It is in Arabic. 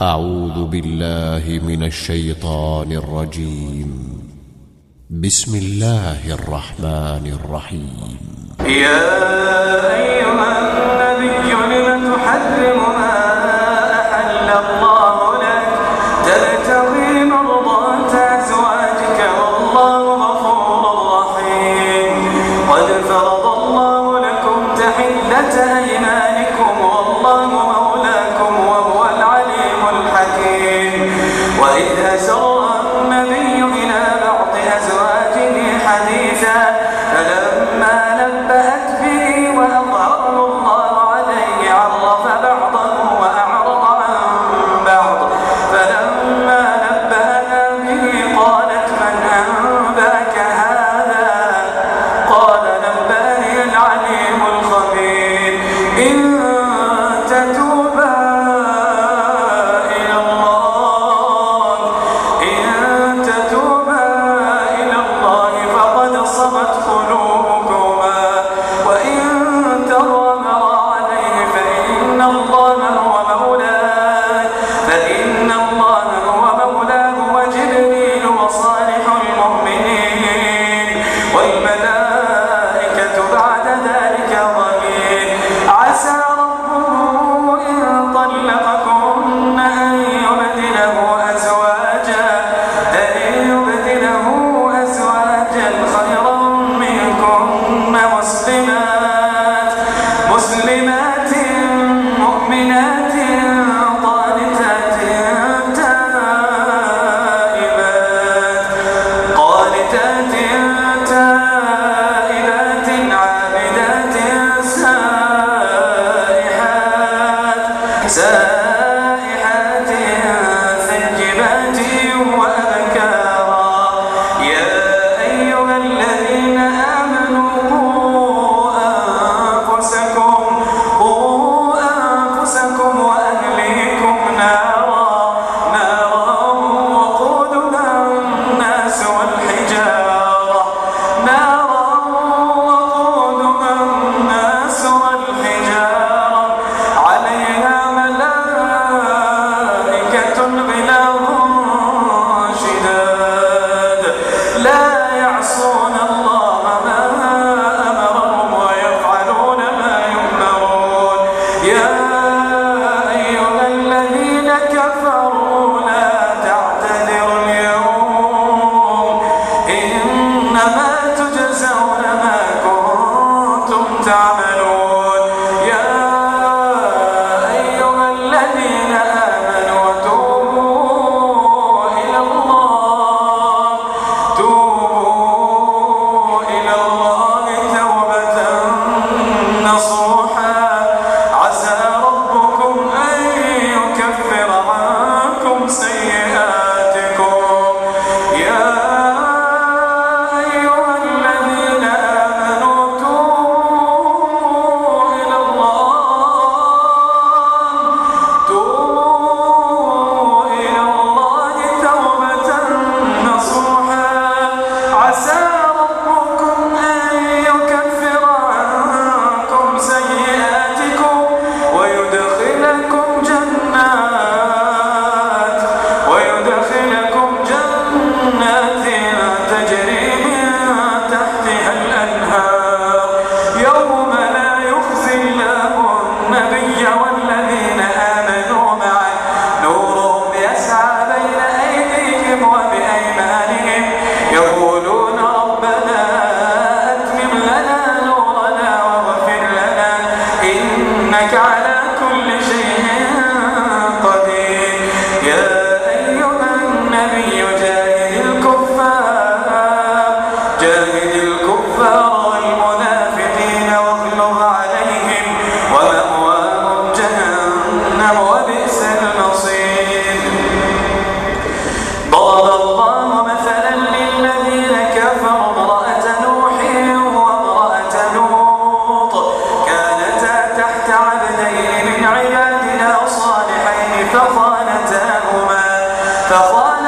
أعوذ بالله من الشيطان الرجيم. بسم الله الرحمن الرحيم. يا أيها النبي لم تحرم ما أحل الله لك تبتغي مرضات أزواجك والله غفور رحيم. قد فرض الله لكم تحلة أيمانكم والله مولاكم وهو العليم الحكيم. وإذ أسر النبي إلى بعض أزواجه حديثا فلما نبأت به وأظهره الله عليه عرف بعضه وأعرض عن بعض. فلما نبأها به قالت من أنبأك هذا؟ قال نبأني العليم الخبير. إن تتوبا إلى الله فقد صغت قلوبكما وإن تظاهرا عليه فإن الله هو مولاه وجبريل وصالح المؤمنين والملائكة بعد ذلك ظهير. عسى ربه إن طلقكن أن يبدله أزواجا خيرا منكن مسلمات مؤمنات قانتات تائبات عابدات سائحات ثيبات وأبكارا. يا أيها الذين آمنوا قوا أنفسكم وأهليكم نارا وقودها الناس والحجارة عليها ملائكة غلاظ شداد لا يعصون الله ما أمرهم ويفعلون ما يؤمرون. يا أيها الذين كفروا لا تعتذروا اليوم إنما تجزون ما كنتم تعملون. يا أيها الذين آمنوا توبوا إلى الله توبة نصوحا عسى ربكم أن يكفر عنكم سيئاتكم. يا أيها الذين آمنوا توبوا إلى الله توبة نصوحا عسى ربكم أن يكفر عنكم سيئاتكم ويدخلكم جنات تجري من تحتها الأنهار يوم لا يخزي الله النبي والذين آمنوا معه نورهم يسعى بين أيديهم وبأيمانهم يقولون ربنا أتمم لنا نورنا واغفر لنا إنك على كل شيء قدير. يا أيها النبي جاهد الكفار والمنافقين واغلظ عليهم ومأواهم جهنم وبئس المصير. ضرب الله مثلا للذين كفروا امرأة نوح وامرأة لوط كانتا تحت عبدين من عبادنا صالحين فخانتاهما